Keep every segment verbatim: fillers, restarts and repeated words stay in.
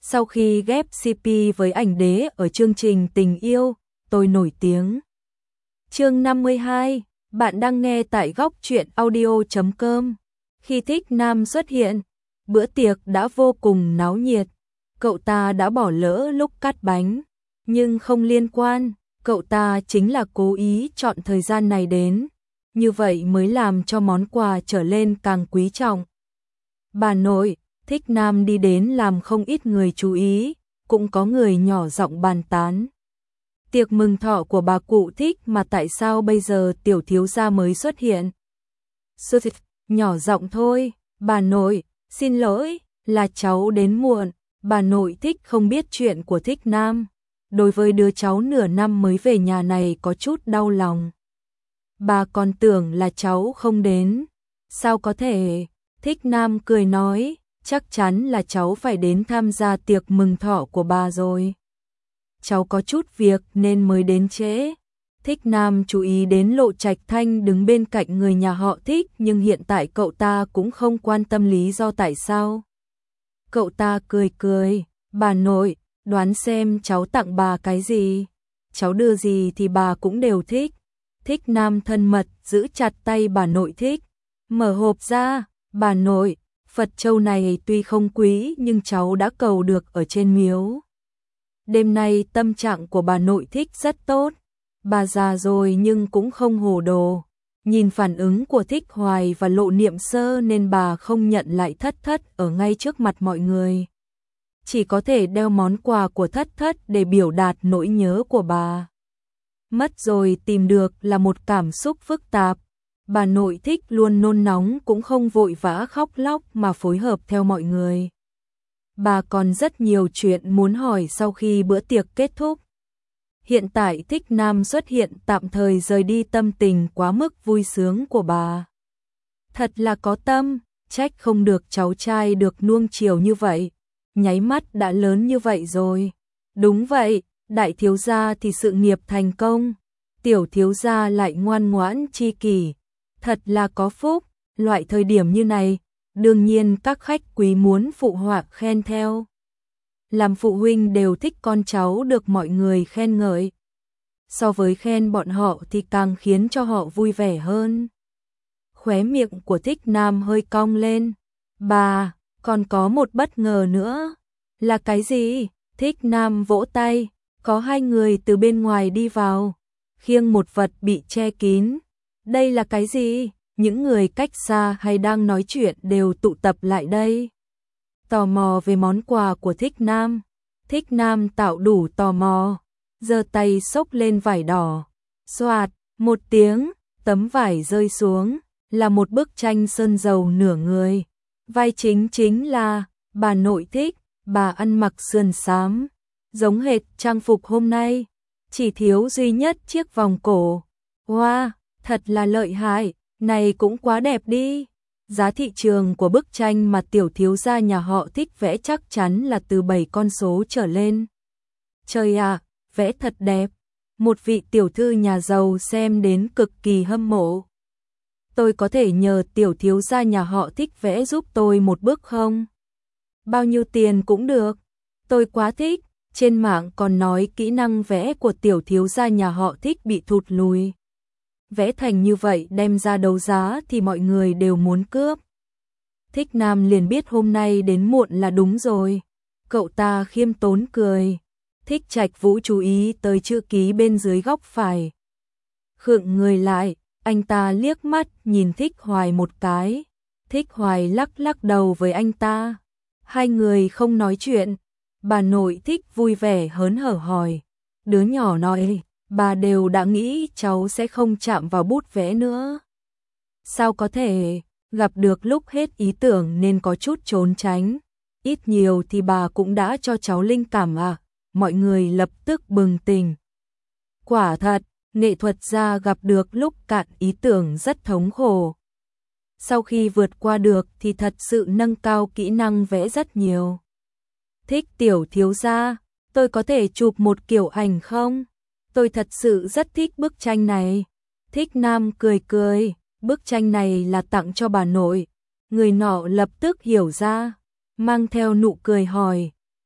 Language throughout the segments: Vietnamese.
Sau khi ghép xê pê với ảnh đế ở chương trình Tình yêu, tôi nổi tiếng. Chương năm mươi hai, bạn đang nghe tại góc truyện audio chấm com. Khi Thích Nam xuất hiện, bữa tiệc đã vô cùng náo nhiệt. Cậu ta đã bỏ lỡ lúc cắt bánh, nhưng không liên quan, cậu ta chính là cố ý chọn thời gian này đến, như vậy mới làm cho món quà trở lên càng quý trọng. Bà nội, Thích Nam đi đến làm không ít người chú ý, cũng có người nhỏ giọng bàn tán. Tiệc mừng thọ của bà cụ Thích mà tại sao bây giờ tiểu thiếu gia mới xuất hiện? Xuất nhỏ giọng thôi, bà nội, xin lỗi, là cháu đến muộn. Bà nội Thích không biết chuyện của Thích Nam. Đối với đứa cháu nửa năm mới về nhà này có chút đau lòng. Bà còn tưởng là cháu không đến. Sao có thể? Thích Nam cười nói, chắc chắn là cháu phải đến tham gia tiệc mừng thọ của bà rồi. Cháu có chút việc nên mới đến trễ. Thích Nam chú ý đến Lộ Trạch Thanh đứng bên cạnh người nhà họ Thích, nhưng hiện tại cậu ta cũng không quan tâm lý do tại sao. Cậu ta cười cười, bà nội, đoán xem cháu tặng bà cái gì? Cháu đưa gì thì bà cũng đều thích. Thích Nam thân mật giữ chặt tay bà nội Thích. Mở hộp ra, bà nội, Phật châu này tuy không quý nhưng cháu đã cầu được ở trên miếu. Đêm nay tâm trạng của bà nội Thích rất tốt. Bà già rồi nhưng cũng không hồ đồ. Nhìn phản ứng của Thích Hoài và Lộ Niệm Sơ nên bà không nhận lại Thất Thất ở ngay trước mặt mọi người. Chỉ có thể đeo món quà của Thất Thất để biểu đạt nỗi nhớ của bà. Mất rồi tìm được là một cảm xúc phức tạp. Bà nội Thích luôn nôn nóng cũng không vội vã khóc lóc mà phối hợp theo mọi người. Bà còn rất nhiều chuyện muốn hỏi sau khi bữa tiệc kết thúc. Hiện tại Thích Nam xuất hiện tạm thời rời đi tâm tình quá mức vui sướng của bà. Thật là có tâm, trách không được cháu trai được nuông chiều như vậy. Nháy mắt đã lớn như vậy rồi. Đúng vậy, đại thiếu gia thì sự nghiệp thành công. Tiểu thiếu gia lại ngoan ngoãn chi kỷ. Thật là có phúc, loại thời điểm như này, đương nhiên các khách quý muốn phụ họa khen theo. Làm phụ huynh đều thích con cháu được mọi người khen ngợi. So với khen bọn họ thì càng khiến cho họ vui vẻ hơn. Khóe miệng của Thích Nam hơi cong lên. Bà, còn có một bất ngờ nữa. Là cái gì? Thích Nam vỗ tay. Có hai người từ bên ngoài đi vào, khiêng một vật bị che kín. Đây là cái gì? Những người cách xa hay đang nói chuyện đều tụ tập lại đây. Tò mò về món quà của Thích Nam. Thích Nam tạo đủ tò mò, giơ tay xốc lên vải đỏ. Xoạt, một tiếng, tấm vải rơi xuống, là một bức tranh sơn dầu nửa người. Vai chính chính là bà nội Thích, bà ăn mặc sườn xám, giống hệt trang phục hôm nay, chỉ thiếu duy nhất chiếc vòng cổ. Wow, thật là lợi hại, này cũng quá đẹp đi. Giá thị trường của bức tranh mà tiểu thiếu gia nhà họ Thích vẽ chắc chắn là từ bảy con số trở lên. Trời ạ, vẽ thật đẹp. Một vị tiểu thư nhà giàu xem đến cực kỳ hâm mộ. Tôi có thể nhờ tiểu thiếu gia nhà họ Thích vẽ giúp tôi một bức không? Bao nhiêu tiền cũng được. Tôi quá thích. Trên mạng còn nói kỹ năng vẽ của tiểu thiếu gia nhà họ Thích bị thụt lùi. Vẽ thành như vậy đem ra đấu giá thì mọi người đều muốn cướp. Thích Nam liền biết hôm nay đến muộn là đúng rồi. Cậu ta khiêm tốn cười. Thích Trạch Vũ chú ý tới chữ ký bên dưới góc phải. Khựng người lại, anh ta liếc mắt nhìn Thích Hoài một cái. Thích Hoài lắc lắc đầu với anh ta. Hai người không nói chuyện. Bà nội Thích vui vẻ hớn hở hỏi. Đứa nhỏ nói, bà đều đã nghĩ cháu sẽ không chạm vào bút vẽ nữa. Sao có thể, gặp được lúc hết ý tưởng nên có chút trốn tránh. Ít nhiều thì bà cũng đã cho cháu linh cảm à. Mọi người lập tức bừng tỉnh. Quả thật, nghệ thuật gia gặp được lúc cạn ý tưởng rất thống khổ. Sau khi vượt qua được thì thật sự nâng cao kỹ năng vẽ rất nhiều. Thích tiểu thiếu gia, tôi có thể chụp một kiểu ảnh không? Tôi thật sự rất thích bức tranh này. Thích Nam cười cười, bức tranh này là tặng cho bà nội. Người nọ lập tức hiểu ra, mang theo nụ cười hỏi,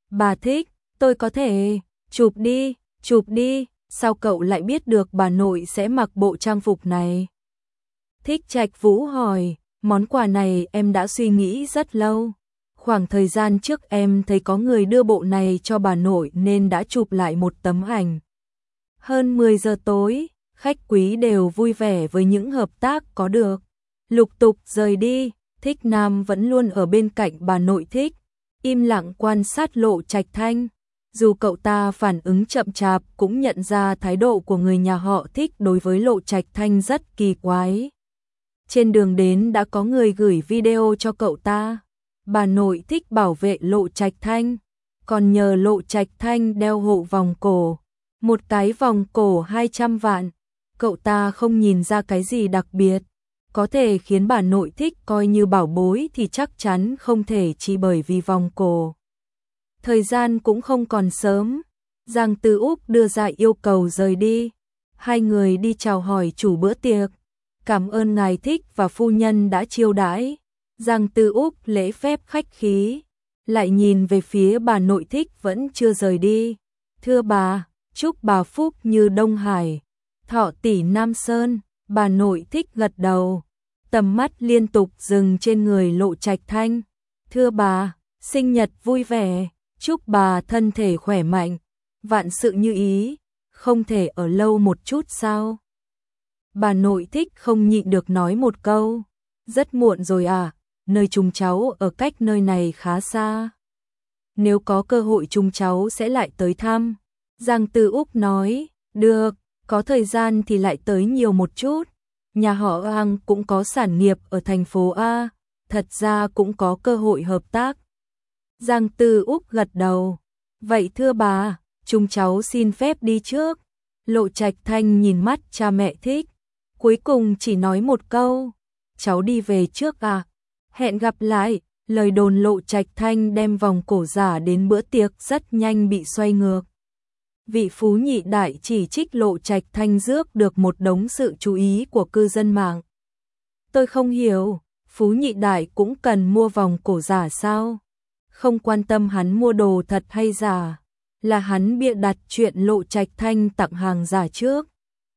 Bà thích, tôi có thể, chụp đi, chụp đi, sao cậu lại biết được bà nội sẽ mặc bộ trang phục này? Thích Trạch Vũ hỏi, món quà này em đã suy nghĩ rất lâu. Khoảng thời gian trước em thấy có người đưa bộ này cho bà nội nên đã chụp lại một tấm ảnh. Hơn mười giờ tối, khách quý đều vui vẻ với những hợp tác có được. Lục tục rời đi, Thích Nam vẫn luôn ở bên cạnh bà nội Thích, im lặng quan sát Lộ Trạch Thanh. Dù cậu ta phản ứng chậm chạp cũng nhận ra thái độ của người nhà họ Thích đối với Lộ Trạch Thanh rất kỳ quái. Trên đường đến đã có người gửi video cho cậu ta. Bà nội Thích bảo vệ Lộ Trạch Thanh, còn nhờ Lộ Trạch Thanh đeo hộ vòng cổ. Một cái vòng cổ hai trăm vạn, cậu ta không nhìn ra cái gì đặc biệt. Có thể khiến bà nội Thích coi như bảo bối thì chắc chắn không thể chỉ bởi vì vòng cổ. Thời gian cũng không còn sớm, Giang Tư Úc đưa ra yêu cầu rời đi. Hai người đi chào hỏi chủ bữa tiệc. Cảm ơn ngài Thích và phu nhân đã chiêu đãi. Giang Tư Úc lễ phép khách khí, lại nhìn về phía bà nội Thích vẫn chưa rời đi. Thưa bà, chúc bà phúc như Đông Hải, thọ tỷ Nam Sơn. Bà nội Thích gật đầu, tầm mắt liên tục dừng trên người Lộ Trạch Thanh. Thưa bà, sinh nhật vui vẻ, chúc bà thân thể khỏe mạnh, vạn sự như ý, không thể ở lâu một chút sao? Bà nội Thích không nhịn được nói một câu, rất muộn rồi à, nơi chúng cháu ở cách nơi này khá xa. Nếu có cơ hội chúng cháu sẽ lại tới thăm. Giang Tư Úc nói, được, có thời gian thì lại tới nhiều một chút. Nhà họ Giang cũng có sản nghiệp ở thành phố A, thật ra cũng có cơ hội hợp tác. Giang Tư Úc gật đầu, vậy thưa bà, chúng cháu xin phép đi trước. Lộ Trạch Thanh nhìn mắt cha mẹ Thích, cuối cùng chỉ nói một câu, cháu đi về trước à, hẹn gặp lại. Lời đồn Lộ Trạch Thanh đem vòng cổ giả đến bữa tiệc rất nhanh bị xoay ngược. Vị phú nhị đại chỉ trích Lộ Trạch Thanh rước được một đống sự chú ý của cư dân mạng. Tôi không hiểu, phú nhị đại cũng cần mua vòng cổ giả sao? Không quan tâm hắn mua đồ thật hay giả, là hắn bịa đặt chuyện Lộ Trạch Thanh tặng hàng giả trước.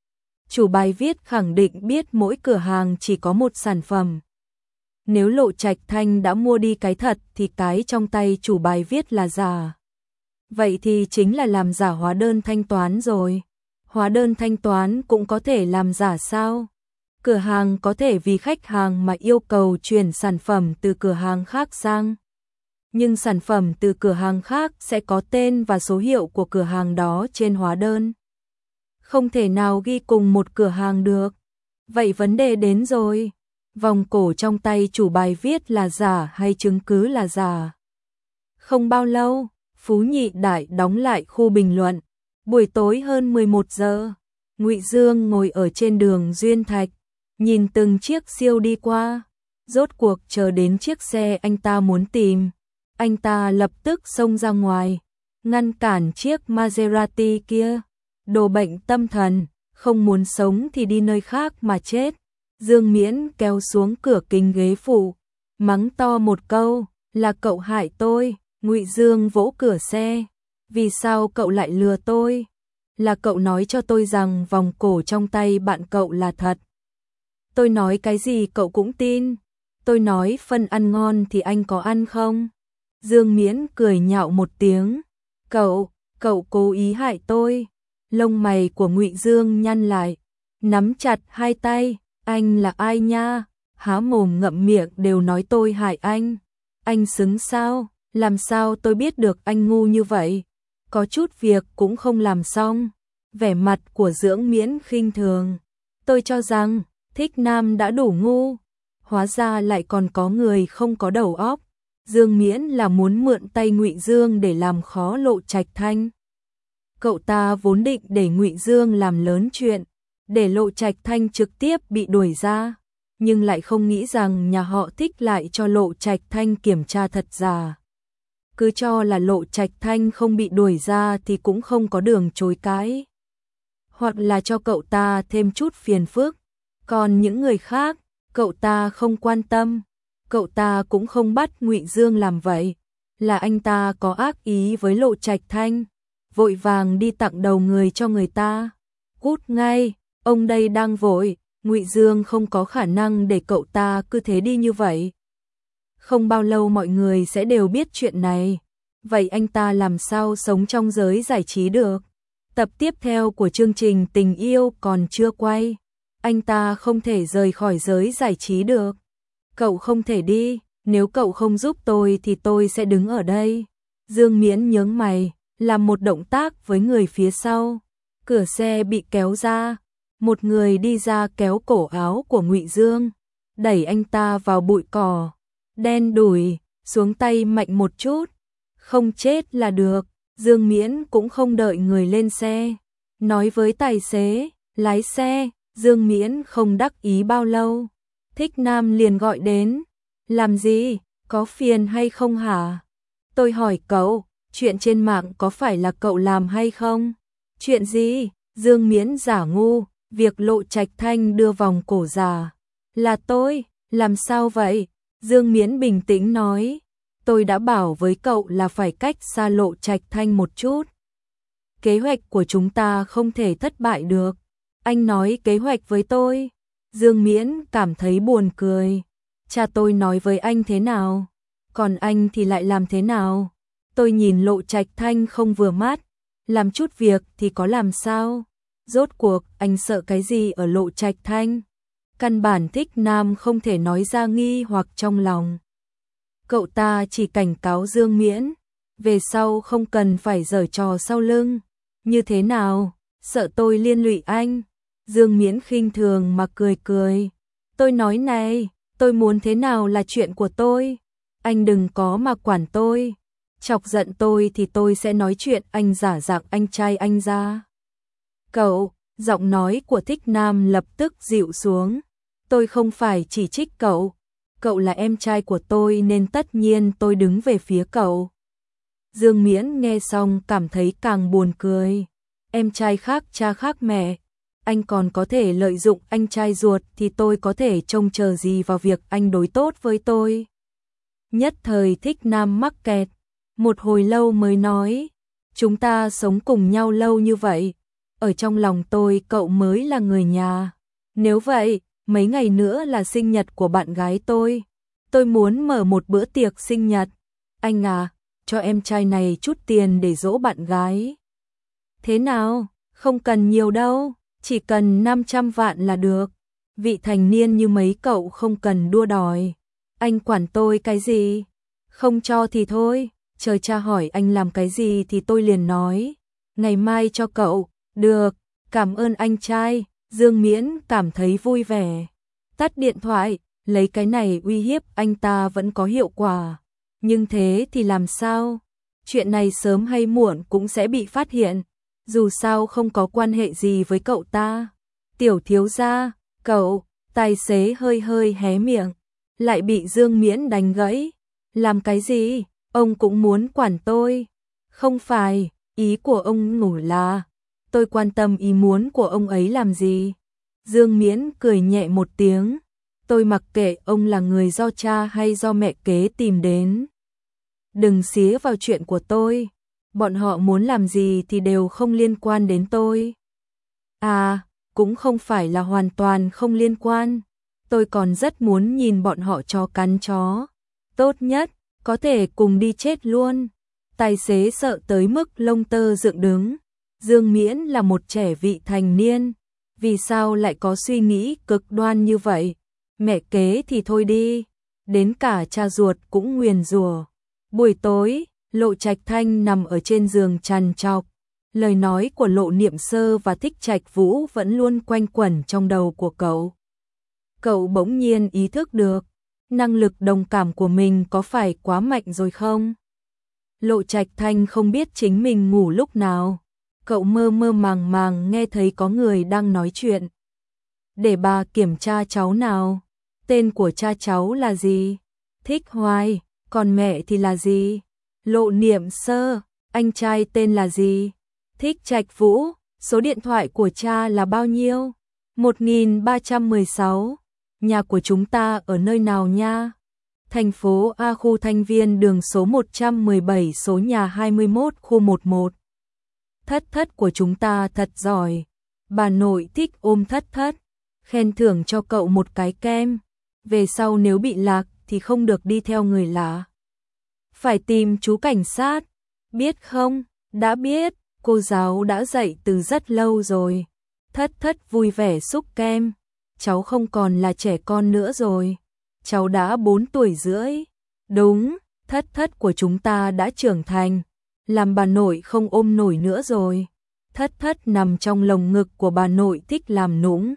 Chủ bài viết khẳng định biết mỗi cửa hàng chỉ có một sản phẩm. Nếu Lộ Trạch Thanh đã mua đi cái thật thì cái trong tay chủ bài viết là giả. Vậy thì chính là làm giả hóa đơn thanh toán rồi. Hóa đơn thanh toán cũng có thể làm giả sao? Cửa hàng có thể vì khách hàng mà yêu cầu chuyển sản phẩm từ cửa hàng khác sang. Nhưng sản phẩm từ cửa hàng khác sẽ có tên và số hiệu của cửa hàng đó trên hóa đơn. Không thể nào ghi cùng một cửa hàng được. Vậy vấn đề đến rồi. Vòng cổ trong tay chủ bài viết là giả hay chứng cứ là giả? Không bao lâu, Phú Nhị Đại đóng lại khu bình luận. Buổi tối hơn mười một giờ, Ngụy Dương ngồi ở trên đường Duyên Thạch, nhìn từng chiếc siêu đi qua. Rốt cuộc chờ đến chiếc xe anh ta muốn tìm. Anh ta lập tức xông ra ngoài, ngăn cản chiếc Maserati kia. Đồ bệnh tâm thần, không muốn sống thì đi nơi khác mà chết. Dương Miễn kéo xuống cửa kính ghế phụ, mắng to một câu, là cậu hại tôi. Ngụy Dương vỗ cửa xe, vì sao cậu lại lừa tôi? Là cậu nói cho tôi rằng vòng cổ trong tay bạn cậu là thật. Tôi nói cái gì cậu cũng tin. Tôi nói phân ăn ngon thì anh có ăn không? Dương Miễn cười nhạo một tiếng, cậu, cậu cố ý hại tôi. Lông mày của Ngụy Dương nhăn lại, nắm chặt hai tay. Anh là ai nha? Há mồm ngậm miệng đều nói tôi hại anh. Anh xứng sao? Làm sao tôi biết được anh ngu như vậy? Có chút việc cũng không làm xong. Vẻ mặt của Dưỡng Miễn khinh thường. Tôi cho rằng Thích Nam đã đủ ngu, hóa ra lại còn có người không có đầu óc. Dương Miễn là muốn mượn tay Ngụy Dương để làm khó Lộ Trạch Thanh. Cậu ta vốn định để Ngụy Dương làm lớn chuyện, để Lộ Trạch Thanh trực tiếp bị đuổi ra, nhưng lại không nghĩ rằng nhà họ Thích lại cho Lộ Trạch Thanh kiểm tra thật giả. Cứ cho là Lộ Trạch Thanh không bị đuổi ra thì cũng không có đường chối cãi. Hoặc là cho cậu ta thêm chút phiền phức, còn những người khác, cậu ta không quan tâm. Cậu ta cũng không bắt Ngụy Dương làm vậy, là anh ta có ác ý với Lộ Trạch Thanh, vội vàng đi tặng đầu người cho người ta. Cút ngay, ông đây đang vội, Ngụy Dương không có khả năng để cậu ta cứ thế đi như vậy. Không bao lâu mọi người sẽ đều biết chuyện này. Vậy anh ta làm sao sống trong giới giải trí được? Tập tiếp theo của chương trình Tình Yêu còn chưa quay. Anh ta không thể rời khỏi giới giải trí được. Cậu không thể đi, nếu cậu không giúp tôi thì tôi sẽ đứng ở đây. Dương Miễn nhướng mày, làm một động tác với người phía sau. Cửa xe bị kéo ra, một người đi ra kéo cổ áo của Ngụy Dương, đẩy anh ta vào bụi cỏ. Đen đủi, xuống tay mạnh một chút, không chết là được. Dương Miễn cũng không đợi người lên xe, nói với tài xế, lái xe. Dương Miễn không đắc ý bao lâu, Thích Nam liền gọi đến. Làm gì, có phiền hay không hả? Tôi hỏi cậu, chuyện trên mạng có phải là cậu làm hay không? Chuyện gì? Dương Miễn giả ngu, việc Lộ Trạch Thanh đưa vòng cổ giả. Là tôi, làm sao vậy? Dương Miễn bình tĩnh nói, tôi đã bảo với cậu là phải cách xa Lộ Trạch Thanh một chút. Kế hoạch của chúng ta không thể thất bại được. Anh nói kế hoạch với tôi. Dương Miễn cảm thấy buồn cười. Cha tôi nói với anh thế nào? Còn anh thì lại làm thế nào? Tôi nhìn Lộ Trạch Thanh không vừa mắt. Làm chút việc thì có làm sao? Rốt cuộc anh sợ cái gì ở Lộ Trạch Thanh? Căn bản Thích Nam không thể nói ra nghi hoặc trong lòng. Cậu ta chỉ cảnh cáo Dương Miễn, về sau không cần phải giở trò sau lưng. Như thế nào? Sợ tôi liên lụy anh? Dương Miễn khinh thường mà cười cười. Tôi nói này, tôi muốn thế nào là chuyện của tôi. Anh đừng có mà quản tôi. Chọc giận tôi thì tôi sẽ nói chuyện anh giả dạng anh trai anh ra. Cậu, giọng nói của Thích Nam lập tức dịu xuống. Tôi không phải chỉ trích cậu. Cậu là em trai của tôi nên tất nhiên tôi đứng về phía cậu. Dương Miễn nghe xong cảm thấy càng buồn cười. Em trai khác cha khác mẹ. Anh còn có thể lợi dụng anh trai ruột thì tôi có thể trông chờ gì vào việc anh đối tốt với tôi. Nhất thời Thích Nam mắc kẹt. Một hồi lâu mới nói. Chúng ta sống cùng nhau lâu như vậy. Ở trong lòng tôi cậu mới là người nhà. Nếu vậy, mấy ngày nữa là sinh nhật của bạn gái tôi. Tôi muốn mở một bữa tiệc sinh nhật. Anh à, cho em trai này chút tiền để dỗ bạn gái. Thế nào? Không cần nhiều đâu, chỉ cần năm trăm vạn là được. Vị thành niên như mấy cậu không cần đua đòi. Anh quản tôi cái gì? Không cho thì thôi, chờ cha hỏi anh làm cái gì thì tôi liền nói. Ngày mai cho cậu. Được, cảm ơn anh trai. Dương Miễn cảm thấy vui vẻ. Tắt điện thoại, lấy cái này uy hiếp anh ta vẫn có hiệu quả. Nhưng thế thì làm sao? Chuyện này sớm hay muộn cũng sẽ bị phát hiện. Dù sao không có quan hệ gì với cậu ta. Tiểu thiếu gia, cậu, tài xế hơi hơi hé miệng. Lại bị Dương Miễn đánh gãy. Làm cái gì? Ông cũng muốn quản tôi. Không phải, ý của ông ngủ là... Tôi quan tâm ý muốn của ông ấy làm gì? Dương Miễn cười nhẹ một tiếng. Tôi mặc kệ ông là người do cha hay do mẹ kế tìm đến. Đừng xía vào chuyện của tôi. Bọn họ muốn làm gì thì đều không liên quan đến tôi. À, cũng không phải là hoàn toàn không liên quan. Tôi còn rất muốn nhìn bọn họ chó cắn chó. Tốt nhất, có thể cùng đi chết luôn. Tài xế sợ tới mức lông tơ dựng đứng. Dương Miễn là một trẻ vị thành niên, vì sao lại có suy nghĩ cực đoan như vậy? Mẹ kế thì thôi đi, đến cả cha ruột cũng nguyền rủa. Buổi tối, Lộ Trạch Thanh nằm ở trên giường trằn trọc, lời nói của Lộ Niệm Sơ và Thích Trạch Vũ vẫn luôn quanh quẩn trong đầu của cậu. Cậu bỗng nhiên ý thức được, năng lực đồng cảm của mình có phải quá mạnh rồi không? Lộ Trạch Thanh không biết chính mình ngủ lúc nào. Cậu mơ mơ màng màng nghe thấy có người đang nói chuyện. Để bà kiểm tra cháu nào. Tên của cha cháu là gì? Thích Hoài. Còn mẹ thì là gì? Lộ Niệm Sơ. Anh trai tên là gì? Thích Trạch Vũ. Số điện thoại của cha là bao nhiêu? một nghìn ba trăm mười sáu. Nhà của chúng ta ở nơi nào nha? Thành phố A, khu Thanh Viên, đường số một trăm mười bảy, số nhà hai mươi mốt, khu mười một. Thất thất của chúng ta thật giỏi. Bà nội thích ôm thất thất, khen thưởng cho cậu một cái kem. Về sau nếu bị lạc thì không được đi theo người lạ. Phải tìm chú cảnh sát, biết không? Đã biết, cô giáo đã dạy từ rất lâu rồi. Thất thất vui vẻ xúc kem. Cháu không còn là trẻ con nữa rồi. Cháu đã bốn tuổi rưỡi. Đúng, thất thất của chúng ta đã trưởng thành. Làm bà nội không ôm nổi nữa rồi. Thất thất nằm trong lồng ngực của bà nội thích làm nũng.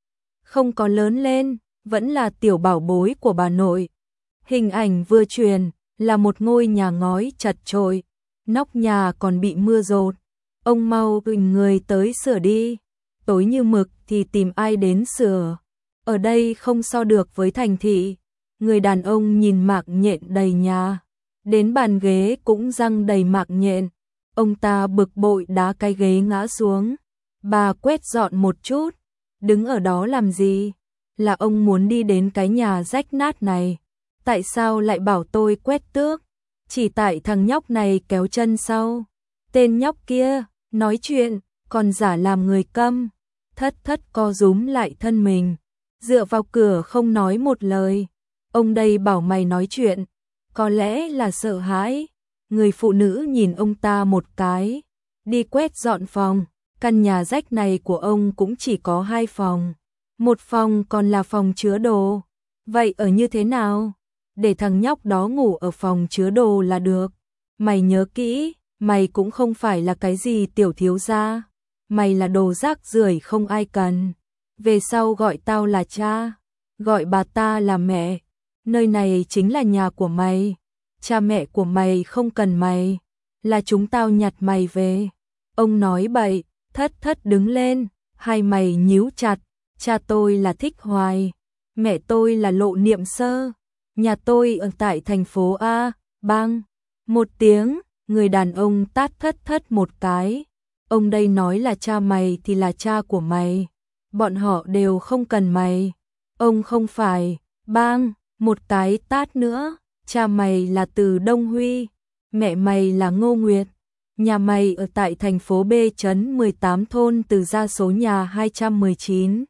Không có lớn lên, vẫn là tiểu bảo bối của bà nội. Hình ảnh vừa truyền là một ngôi nhà ngói chật chội, nóc nhà còn bị mưa dột. Ông mau huỳnh người tới sửa đi. Tối như mực thì tìm ai đến sửa. Ở đây không so được với thành thị. Người đàn ông nhìn mạng nhện đầy nhà. Đến bàn ghế cũng răng đầy mạng nhện. Ông ta bực bội đá cái ghế ngã xuống. Bà quét dọn một chút. Đứng ở đó làm gì? Là ông muốn đi đến cái nhà rách nát này. Tại sao lại bảo tôi quét tước? Chỉ tại thằng nhóc này kéo chân sau. Tên nhóc kia, nói chuyện, còn giả làm người câm. Thất thất co rúm lại thân mình. Dựa vào cửa không nói một lời. Ông đây bảo mày nói chuyện. Có lẽ là sợ hãi. Người phụ nữ nhìn ông ta một cái. Đi quét dọn phòng. Căn nhà rách này của ông cũng chỉ có hai phòng. Một phòng còn là phòng chứa đồ. Vậy ở như thế nào? Để thằng nhóc đó ngủ ở phòng chứa đồ là được. Mày nhớ kỹ, mày cũng không phải là cái gì tiểu thiếu gia. Mày là đồ rác rưởi không ai cần. Về sau gọi tao là cha, gọi bà ta là mẹ. Nơi này chính là nhà của mày. Cha mẹ của mày không cần mày, là chúng tao nhặt mày về. Ông nói bậy. Thất thất đứng lên, hai mày nhíu chặt. Cha tôi là Thích Hoài, mẹ tôi là Lộ Niệm Sơ. Nhà tôi ở tại thành phố A. Bang. Một tiếng, người đàn ông tát thất thất một cái. Ông đây nói là cha mày thì là cha của mày. Bọn họ đều không cần mày. Ông không phải. Bang. Một cái tát nữa. Cha mày là Từ Đông Huy. Mẹ mày là Ngô Nguyệt. Nhà mày ở tại thành phố B trấn mười tám, thôn Từ Gia, số nhà hai trăm mười chín.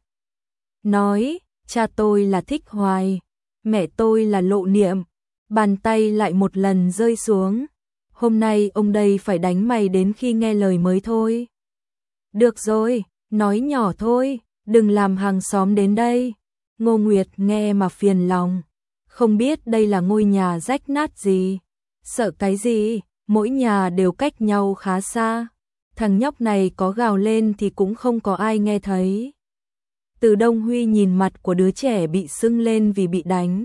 Nói, cha tôi là Thích Hoài, mẹ tôi là Lộ Niệm. Bàn tay lại một lần rơi xuống. Hôm nay ông đây phải đánh mày đến khi nghe lời mới thôi. Được rồi, nói nhỏ thôi, đừng làm hàng xóm đến đây. Ngô Nguyệt nghe mà phiền lòng. Không biết đây là ngôi nhà rách nát gì. Sợ cái gì, mỗi nhà đều cách nhau khá xa. Thằng nhóc này có gào lên thì cũng không có ai nghe thấy. Từ Đông Huy nhìn mặt của đứa trẻ bị sưng lên vì bị đánh.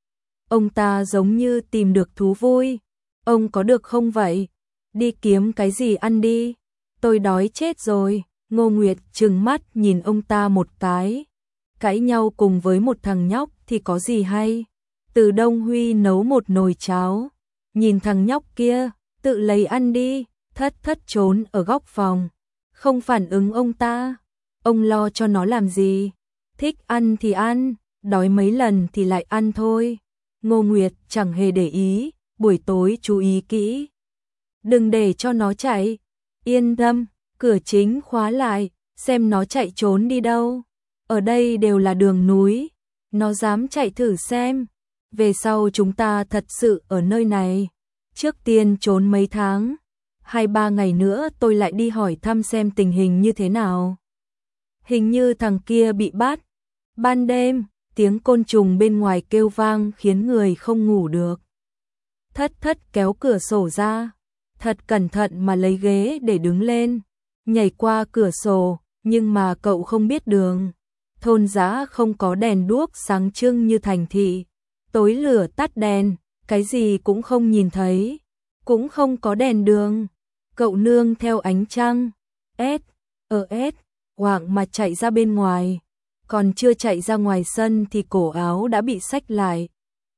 Ông ta giống như tìm được thú vui. Ông có được không vậy? Đi kiếm cái gì ăn đi. Tôi đói chết rồi. Ngô Nguyệt trừng mắt nhìn ông ta một cái. Cãi nhau cùng với một thằng nhóc thì có gì hay. Từ Đông Huy nấu một nồi cháo. Nhìn thằng nhóc kia, tự lấy ăn đi. Thất thất trốn ở góc phòng. Không phản ứng ông ta. Ông lo cho nó làm gì? Thích ăn thì ăn, đói mấy lần thì lại ăn thôi. Ngô Nguyệt chẳng hề để ý, buổi tối chú ý kỹ. Đừng để cho nó chạy. Yên tâm, cửa chính khóa lại, xem nó chạy trốn đi đâu. Ở đây đều là đường núi, nó dám chạy thử xem. Về sau chúng ta thật sự ở nơi này. Trước tiên trốn mấy tháng, hai ba ngày nữa tôi lại đi hỏi thăm xem tình hình như thế nào. Hình như thằng kia bị bắt. Ban đêm, tiếng côn trùng bên ngoài kêu vang khiến người không ngủ được. Thất thất kéo cửa sổ ra, thật cẩn thận mà lấy ghế để đứng lên, nhảy qua cửa sổ, nhưng mà cậu không biết đường. Thôn dã không có đèn đuốc sáng trưng như thành thị. Tối lửa tắt đèn, cái gì cũng không nhìn thấy, cũng không có đèn đường. Cậu nương theo ánh trăng, ét, ở ét, hoảng mà chạy ra bên ngoài. Còn chưa chạy ra ngoài sân thì cổ áo đã bị xách lại.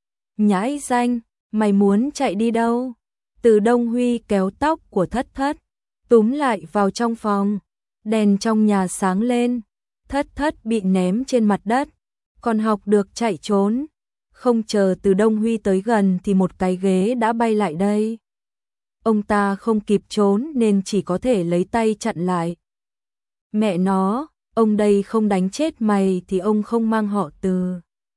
Nhãi danh, mày muốn chạy đi đâu? Từ Đông Huy kéo tóc của thất thất, túm lại vào trong phòng. Đèn trong nhà sáng lên, thất thất bị ném trên mặt đất. Còn học được chạy trốn. Không chờ Từ Đông Huy tới gần thì một cái ghế đã bay lại đây. Ông ta không kịp trốn nên chỉ có thể lấy tay chặn lại. Mẹ nó, ông đây không đánh chết mày thì ông không mang họ Từ.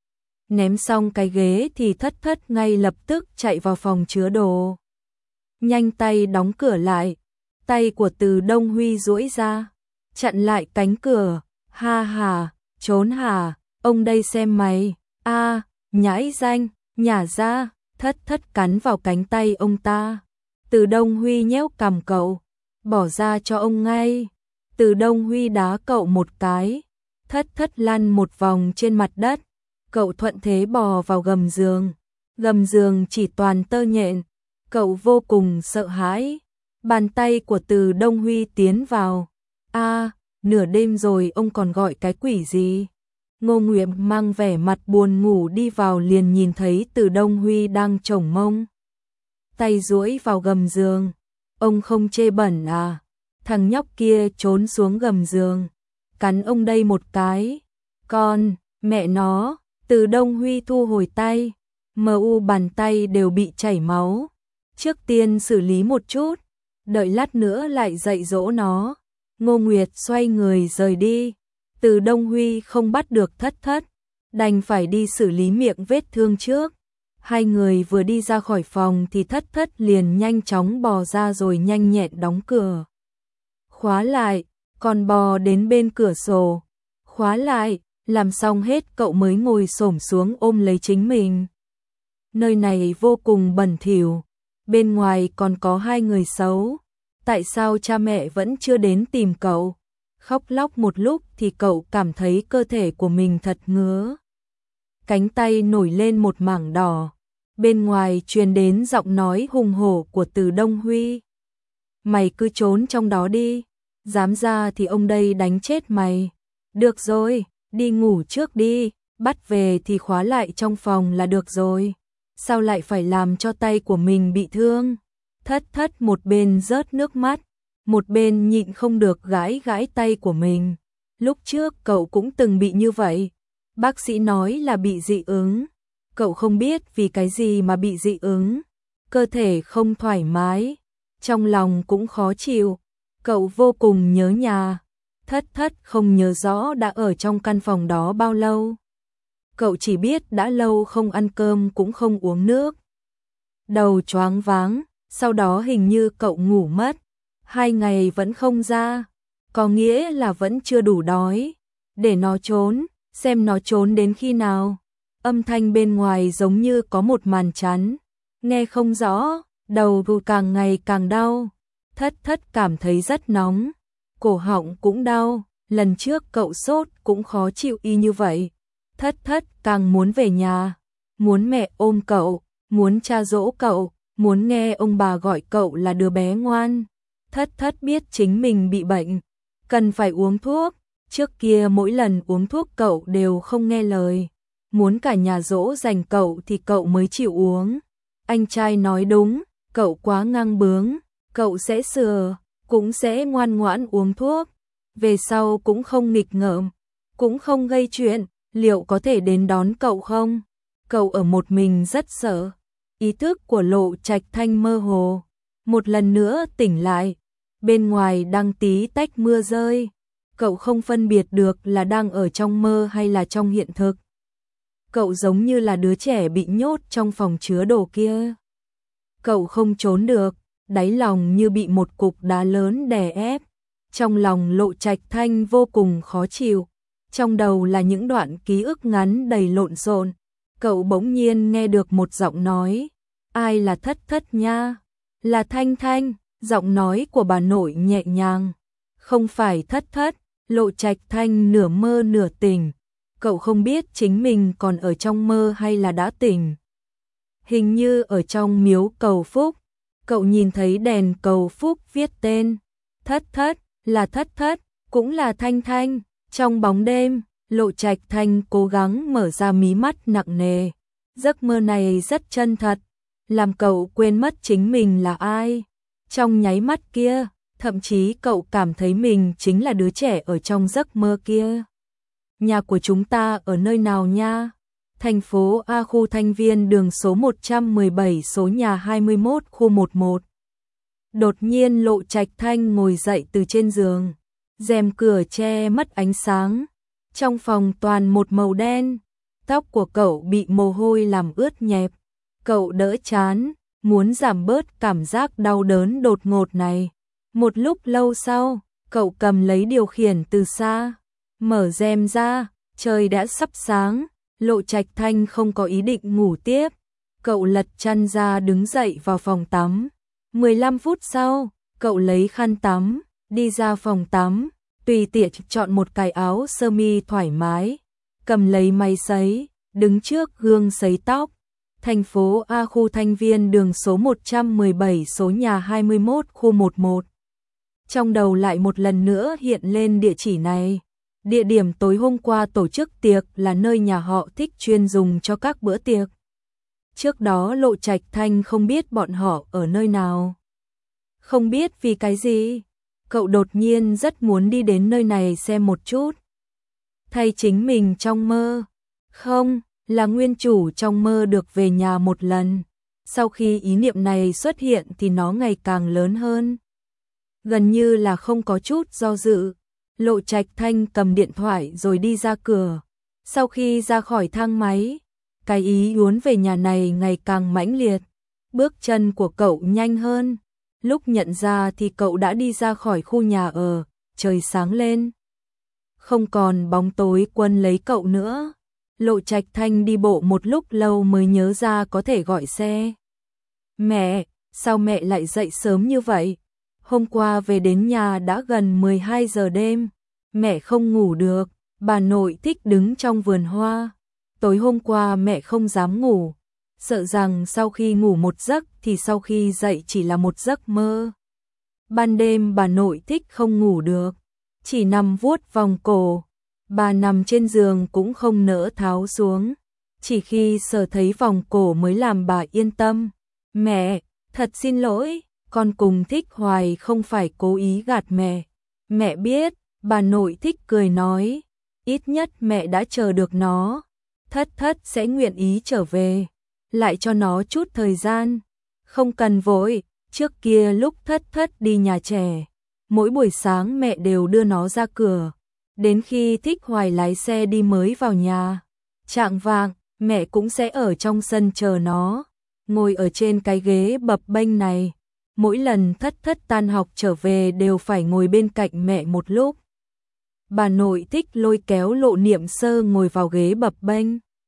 Ném xong cái ghế thì Thất Thất ngay lập tức chạy vào phòng chứa đồ. Nhanh tay đóng cửa lại. Tay của Từ Đông Huy duỗi ra, chặn lại cánh cửa. Ha ha, trốn hả? Ông đây xem mày. A, nhãi danh, nhả ra. Thất Thất cắn vào cánh tay ông ta. Từ Đông Huy nhéo cằm cậu, bỏ ra cho ông ngay. Từ Đông Huy đá cậu một cái. Thất Thất lăn một vòng trên mặt đất. Cậu thuận thế bò vào gầm giường. Gầm giường chỉ toàn tơ nhện. Cậu vô cùng sợ hãi. Bàn tay của Từ Đông Huy tiến vào. A, nửa đêm rồi ông còn gọi cái quỷ gì? Ngô Nguyệt mang vẻ mặt buồn ngủ đi vào liền nhìn thấy Từ Đông Huy đang chổng mông. Tay duỗi vào gầm giường. Ông không chê bẩn à? Thằng nhóc kia trốn xuống gầm giường. Cắn ông đây một cái. Con, mẹ nó. Từ Đông Huy thu hồi tay. Mờ u bàn tay đều bị chảy máu. Trước tiên xử lý một chút. Đợi lát nữa lại dạy dỗ nó. Ngô Nguyệt xoay người rời đi. Từ Đông Huy không bắt được Thất Thất. Đành phải đi xử lý miệng vết thương trước. Hai người vừa đi ra khỏi phòng thì Thất Thất liền nhanh chóng bò ra rồi nhanh nhẹn đóng cửa. Khóa lại, còn bò đến bên cửa sổ. Khóa lại, làm xong hết cậu mới ngồi xổm xuống ôm lấy chính mình. Nơi này vô cùng bẩn thỉu, bên ngoài còn có hai người xấu. Tại sao cha mẹ vẫn chưa đến tìm cậu? Khóc lóc một lúc thì cậu cảm thấy cơ thể của mình thật ngứa. Cánh tay nổi lên một mảng đỏ. Bên ngoài truyền đến giọng nói hùng hổ của Từ Đông Huy. Mày cứ trốn trong đó đi. Dám ra thì ông đây đánh chết mày. Được rồi, đi ngủ trước đi. Bắt về thì khóa lại trong phòng là được rồi. Sao lại phải làm cho tay của mình bị thương? Thất Thất một bên rớt nước mắt, một bên nhịn không được gãi gãi tay của mình. Lúc trước cậu cũng từng bị như vậy. Bác sĩ nói là bị dị ứng. Cậu không biết vì cái gì mà bị dị ứng. Cơ thể không thoải mái, trong lòng cũng khó chịu. Cậu vô cùng nhớ nhà. Thất Thất không nhớ rõ đã ở trong căn phòng đó bao lâu. Cậu chỉ biết đã lâu không ăn cơm cũng không uống nước. Đầu choáng váng, sau đó hình như cậu ngủ mất. Hai ngày vẫn không ra, có nghĩa là vẫn chưa đủ đói. Để nó trốn, xem nó trốn đến khi nào. Âm thanh bên ngoài giống như có một màn chắn. Nghe không rõ, đầu vù càng ngày càng đau. Thất Thất cảm thấy rất nóng, cổ họng cũng đau. Lần trước cậu sốt cũng khó chịu y như vậy. Thất Thất càng muốn về nhà, muốn mẹ ôm cậu, muốn cha dỗ cậu, muốn nghe ông bà gọi cậu là đứa bé ngoan. Thất Thất biết chính mình bị bệnh, cần phải uống thuốc. Trước kia mỗi lần uống thuốc cậu đều không nghe lời. Muốn cả nhà dỗ dành cậu thì cậu mới chịu uống. Anh trai nói đúng, cậu quá ngang bướng. Cậu sẽ sửa, cũng sẽ ngoan ngoãn uống thuốc. Về sau cũng không nghịch ngợm, cũng không gây chuyện. Liệu có thể đến đón cậu không? Cậu ở một mình rất sợ. Ý thức của Lộ Trạch Thanh mơ hồ. Một lần nữa tỉnh lại. Bên ngoài đang tí tách mưa rơi. Cậu không phân biệt được là đang ở trong mơ hay là trong hiện thực. Cậu giống như là đứa trẻ bị nhốt trong phòng chứa đồ kia. Cậu không trốn được, đáy lòng như bị một cục đá lớn đè ép. Trong lòng Lộ Trạch Thanh vô cùng khó chịu. Trong đầu là những đoạn ký ức ngắn đầy lộn xộn. Cậu bỗng nhiên nghe được một giọng nói. Ai là Thất Thất nha? Là Thanh Thanh. Giọng nói của bà nội nhẹ nhàng. Không phải Thất Thất. Lộ Trạch Thanh nửa mơ nửa tỉnh. Cậu không biết chính mình còn ở trong mơ hay là đã tỉnh. Hình như ở trong miếu cầu phúc. Cậu nhìn thấy đèn cầu phúc viết tên. Thất Thất, là Thất Thất, cũng là Thanh Thanh. Trong bóng đêm, Lộ Trạch Thanh cố gắng mở ra mí mắt nặng nề. Giấc mơ này rất chân thật, làm cậu quên mất chính mình là ai. Trong nháy mắt kia, thậm chí cậu cảm thấy mình chính là đứa trẻ ở trong giấc mơ kia. Nhà của chúng ta ở nơi nào nha? thành phố A, khu Thanh Viên, đường số một trăm mười bảy, số nhà hai mươi mốt, khu mười một. Đột nhiên Lộ Trạch Thanh ngồi dậy từ trên giường, rèm cửa che mất ánh sáng. Trong phòng toàn một màu đen, tóc của cậu bị mồ hôi làm ướt nhẹp. Cậu đỡ chán, muốn giảm bớt cảm giác đau đớn đột ngột này. Một lúc lâu sau, cậu cầm lấy điều khiển từ xa, mở rèm ra, trời đã sắp sáng. Lộ Trạch Thanh không có ý định ngủ tiếp, cậu lật chăn ra đứng dậy vào phòng tắm. mười lăm phút sau, cậu lấy khăn tắm, đi ra phòng tắm, tùy tiện chọn một cái áo sơ mi thoải mái, cầm lấy máy sấy, đứng trước gương sấy tóc. Thành phố A, khu Thanh Viên, đường số một trăm mười bảy, số nhà hai mươi mốt, khu mười một. Trong đầu lại một lần nữa hiện lên địa chỉ này. Địa điểm tối hôm qua tổ chức tiệc là nơi nhà họ Thích chuyên dùng cho các bữa tiệc. Trước đó Lộ Trạch Thanh không biết bọn họ ở nơi nào. Không biết vì cái gì, cậu đột nhiên rất muốn đi đến nơi này xem một chút. Thay chính mình trong mơ. Không, là nguyên chủ trong mơ được về nhà một lần. Sau khi ý niệm này xuất hiện thì nó ngày càng lớn hơn. Gần như là không có chút do dự. Lộ Trạch Thanh cầm điện thoại rồi đi ra cửa. Sau khi ra khỏi thang máy, cái ý muốn về nhà này ngày càng mãnh liệt. Bước chân của cậu nhanh hơn. Lúc nhận ra thì cậu đã đi ra khỏi khu nhà ở, trời sáng lên. Không còn bóng tối quân lấy cậu nữa. Lộ Trạch Thanh đi bộ một lúc lâu mới nhớ ra có thể gọi xe. Mẹ, sao mẹ lại dậy sớm như vậy? Hôm qua về đến nhà đã gần mười hai giờ đêm, mẹ không ngủ được, bà nội Thích đứng trong vườn hoa. Tối hôm qua mẹ không dám ngủ, sợ rằng sau khi ngủ một giấc thì sau khi dậy chỉ là một giấc mơ. Ban đêm bà nội Thích không ngủ được, chỉ nằm vuốt vòng cổ. Bà nằm trên giường cũng không nỡ tháo xuống, chỉ khi sờ thấy vòng cổ mới làm bà yên tâm. Mẹ, thật xin lỗi, con cùng Thích hoài không phải cố ý gạt mẹ. Mẹ biết, bà nội Thích cười nói, ít nhất mẹ đã chờ được nó. Thất thất sẽ nguyện ý trở về, lại cho nó chút thời gian. Không cần vội, trước kia lúc thất thất đi nhà trẻ, mỗi buổi sáng mẹ đều đưa nó ra cửa. Đến khi Thích hoài lái xe đi mới vào nhà. Chạng vạng, mẹ cũng sẽ ở trong sân chờ nó, ngồi ở trên cái ghế bập bênh này. Mỗi lần thất thất tan học trở về đều phải ngồi bên cạnh mẹ một lúc. Bà nội Thích lôi kéo Lộ Niệm Sơ ngồi vào ghế bập bênh.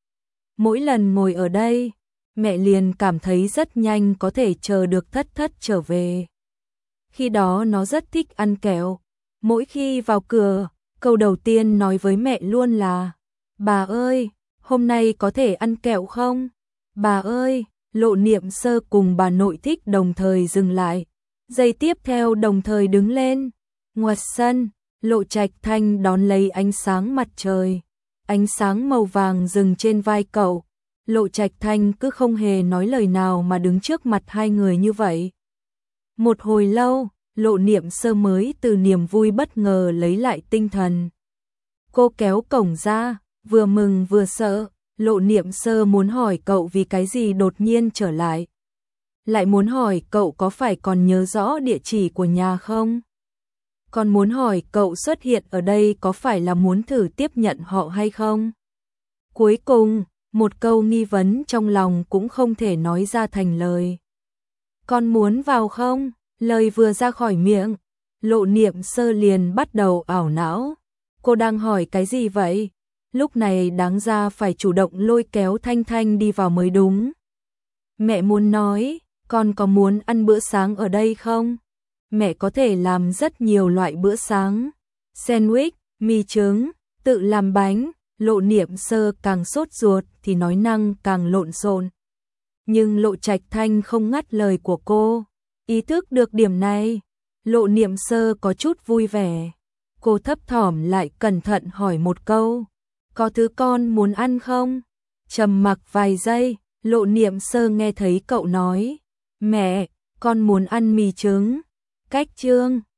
Mỗi lần ngồi ở đây, mẹ liền cảm thấy rất nhanh có thể chờ được thất thất trở về. Khi đó nó rất thích ăn kẹo. Mỗi khi vào cửa, câu đầu tiên nói với mẹ luôn là: bà ơi, hôm nay có thể ăn kẹo không? Bà ơi, Lộ Niệm Sơ cùng bà nội Thích đồng thời dừng lại. Giây tiếp theo đồng thời đứng lên. Ngoài sân, Lộ Trạch Thanh đón lấy ánh sáng mặt trời. Ánh sáng màu vàng dừng trên vai cậu. Lộ Trạch Thanh cứ không hề nói lời nào mà đứng trước mặt hai người như vậy. Một hồi lâu, Lộ Niệm Sơ mới từ niềm vui bất ngờ lấy lại tinh thần. Cô kéo cổng ra, vừa mừng vừa sợ. Lộ Niệm Sơ muốn hỏi cậu vì cái gì đột nhiên trở lại. Lại muốn hỏi cậu có phải còn nhớ rõ địa chỉ của nhà không? Còn muốn hỏi cậu xuất hiện ở đây có phải là muốn thử tiếp nhận họ hay không? Cuối cùng, một câu nghi vấn trong lòng cũng không thể nói ra thành lời. Con muốn vào không? Lời vừa ra khỏi miệng, Lộ Niệm Sơ liền bắt đầu ảo não. Cô đang hỏi cái gì vậy? Lúc này đáng ra phải chủ động lôi kéo Thanh Thanh đi vào mới đúng. Mẹ muốn nói, con có muốn ăn bữa sáng ở đây không? Mẹ có thể làm rất nhiều loại bữa sáng. Sandwich, mì trứng, tự làm bánh. Lộ Niệm Sơ càng sốt ruột thì nói năng càng lộn xộn. Nhưng Lộ Trạch Thanh không ngắt lời của cô. Ý thức được điểm này, Lộ Niệm Sơ có chút vui vẻ. Cô thấp thỏm lại cẩn thận hỏi một câu. Có thứ con muốn ăn không? Trầm mặc vài giây, Lộ Niệm Sơ nghe thấy cậu nói. Mẹ, con muốn ăn mì trứng. Cách chương